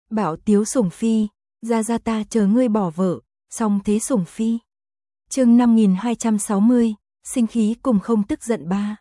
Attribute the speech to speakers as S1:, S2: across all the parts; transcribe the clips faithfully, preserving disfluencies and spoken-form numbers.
S1: Bảo tiếu sủng phi, ra ra ta chờ ngươi bỏ vợ, song thế sủng phi. Chương năm nghìn hai trăm sáu mươi, sinh khí cùng không tức giận ba.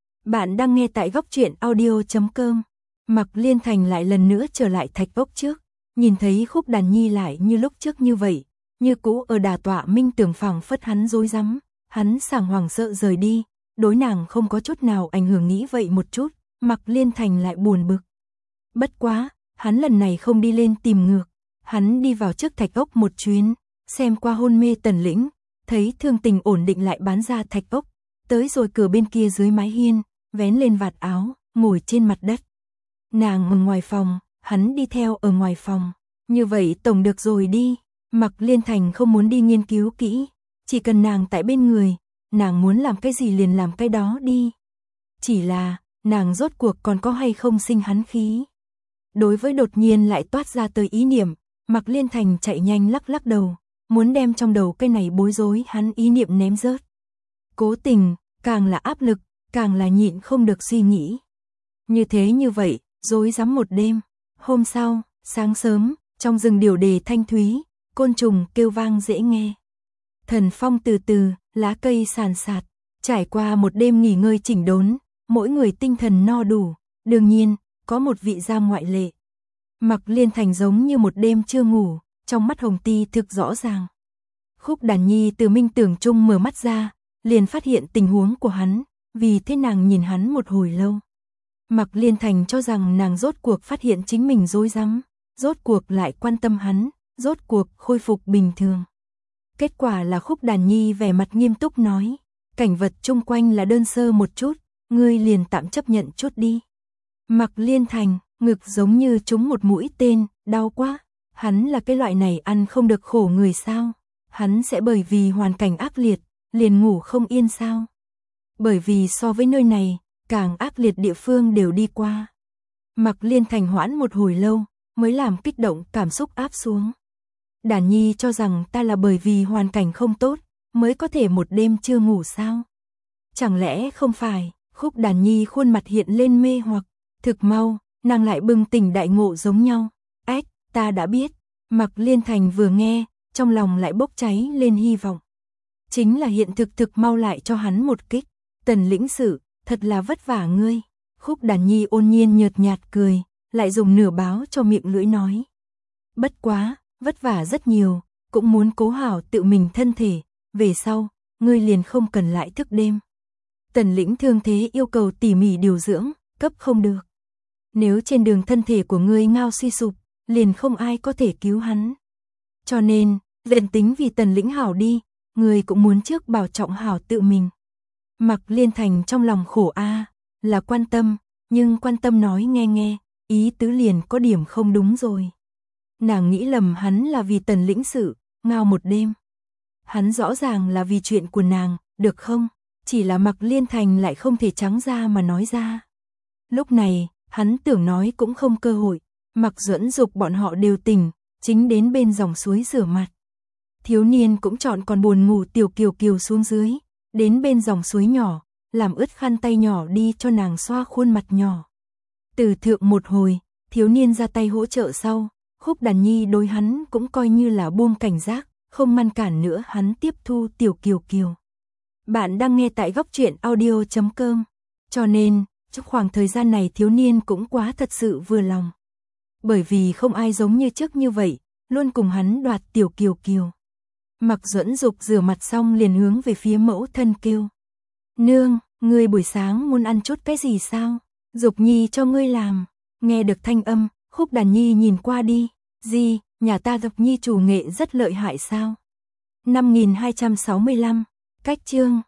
S1: Bạn đang nghe tại góc truyện audio chấm com. Mặc Liên Thành lại lần nữa trở lại thạch ốc trước, nhìn thấy Khúc Đàn Nhi lại như lúc trước như vậy, như cũ ở đà tọa minh tưởng phảng phất hắn rối rắm, hắn sảng hoàng sợ rời đi, đối nàng không có chút nào ảnh hưởng, nghĩ vậy một chút, Mặc Liên Thành lại buồn bực. Bất quá, hắn lần này không đi lên tìm ngược, hắn đi vào trước thạch ốc một chuyến, xem qua hôn mê Tần Lĩnh, thấy thương tình ổn định lại bán ra thạch ốc, tới rồi cửa bên kia dưới mái hiên, vén lên vạt áo, ngồi trên mặt đất. Nàng ở ngoài phòng, hắn đi theo ở ngoài phòng, như vậy tổng được rồi đi. Mặc Liên Thành không muốn đi nghiên cứu kỹ, chỉ cần nàng tại bên người, nàng muốn làm cái gì liền làm cái đó đi. Chỉ là, nàng rốt cuộc còn có hay không sinh hắn khí. Đối với đột nhiên lại toát ra tới ý niệm, Mặc Liên Thành chạy nhanh lắc lắc đầu, muốn đem trong đầu cái này bối rối hắn ý niệm ném rớt. Cố tình, càng là áp lực, càng là nhịn không được suy nghĩ. Như thế như vậy, rối rắm một đêm. Hôm sau, sáng sớm, trong rừng điều đề thanh thúy, côn trùng kêu vang dễ nghe. Thần phong từ từ, lá cây sàn sạt, trải qua một đêm nghỉ ngơi chỉnh đốn, mỗi người tinh thần no đủ, đương nhiên, có một vị gia ngoại lệ. Mặc Liên Thành giống như một đêm chưa ngủ, trong mắt hồng ti thực rõ ràng. Khúc Đàn Nhi từ minh tưởng chung mở mắt ra, liền phát hiện tình huống của hắn, vì thế nàng nhìn hắn một hồi lâu. Mặc Liên Thành cho rằng nàng rốt cuộc phát hiện chính mình rối rắm, rốt cuộc lại quan tâm hắn, rốt cuộc khôi phục bình thường. Kết quả là Khúc Đàn Nhi vẻ mặt nghiêm túc nói, cảnh vật chung quanh là đơn sơ một chút, ngươi liền tạm chấp nhận chút đi. Mặc Liên Thành, ngực giống như trúng một mũi tên, đau quá, hắn là cái loại này ăn không được khổ người sao, hắn sẽ bởi vì hoàn cảnh ác liệt, liền ngủ không yên sao. Bởi vì so với nơi này, càng ác liệt địa phương đều đi qua. Mặc Liên Thành hoãn một hồi lâu, mới làm kích động cảm xúc áp xuống. Đàn Nhi cho rằng ta là bởi vì hoàn cảnh không tốt, mới có thể một đêm chưa ngủ sao? Chẳng lẽ không phải? Khúc Đàn Nhi khuôn mặt hiện lên mê hoặc, thực mau, nàng lại bừng tỉnh đại ngộ giống nhau. Ách, ta đã biết. Mặc Liên Thành vừa nghe, trong lòng lại bốc cháy lên hy vọng. Chính là hiện thực thực mau lại cho hắn một kích. Tần lĩnh sự, thật là vất vả ngươi. Khúc Đàn Nhi ôn nhiên nhợt nhạt cười, lại dùng nửa báo cho miệng lưỡi nói. Bất quá, vất vả rất nhiều, cũng muốn cố hảo tự mình thân thể, về sau, ngươi liền không cần lại thức đêm. Tần lĩnh thương thế yêu cầu tỉ mỉ điều dưỡng, cấp không được. Nếu trên đường thân thể của ngươi ngao suy sụp, liền không ai có thể cứu hắn. Cho nên, liền tính vì Tần lĩnh hảo đi, ngươi cũng muốn trước bảo trọng hảo tự mình. Mặc Liên Thành trong lòng khổ a, là quan tâm, nhưng quan tâm nói nghe nghe, ý tứ liền có điểm không đúng rồi. Nàng nghĩ lầm hắn là vì Tần lĩnh sự, ngao một đêm. Hắn rõ ràng là vì chuyện của nàng, được không? Chỉ là Mặc Liên Thành lại không thể trắng ra mà nói ra. Lúc này, hắn tưởng nói cũng không cơ hội, Mặc Duẫn Dục bọn họ đều tỉnh, chính đến bên dòng suối rửa mặt. Thiếu niên cũng chọn còn buồn ngủ Tiểu Kiều Kiều xuống dưới, đến bên dòng suối nhỏ, làm ướt khăn tay nhỏ đi cho nàng xoa khuôn mặt nhỏ. Từ thượng một hồi, thiếu niên ra tay hỗ trợ sau, Khúc Đàn Nhi đối hắn cũng coi như là buông cảnh giác, không ngăn cản nữa hắn tiếp thu Tiểu Kiều Kiều. Bạn đang nghe tại góc truyện audio chấm com, cho nên, trong khoảng thời gian này thiếu niên cũng quá thật sự vừa lòng. Bởi vì không ai giống như trước như vậy, luôn cùng hắn đoạt Tiểu Kiều Kiều. Mặc Duẫn Dục rửa mặt xong liền hướng về phía mẫu thân kêu. Nương, ngươi buổi sáng muốn ăn chút cái gì sao? Dục Nhi cho ngươi làm. Nghe được thanh âm, Khúc Đàn Nhi nhìn qua đi. Gì, nhà ta Dục Nhi chủ nghệ rất lợi hại sao? năm nghìn hai trăm sáu mươi lăm, cách chương.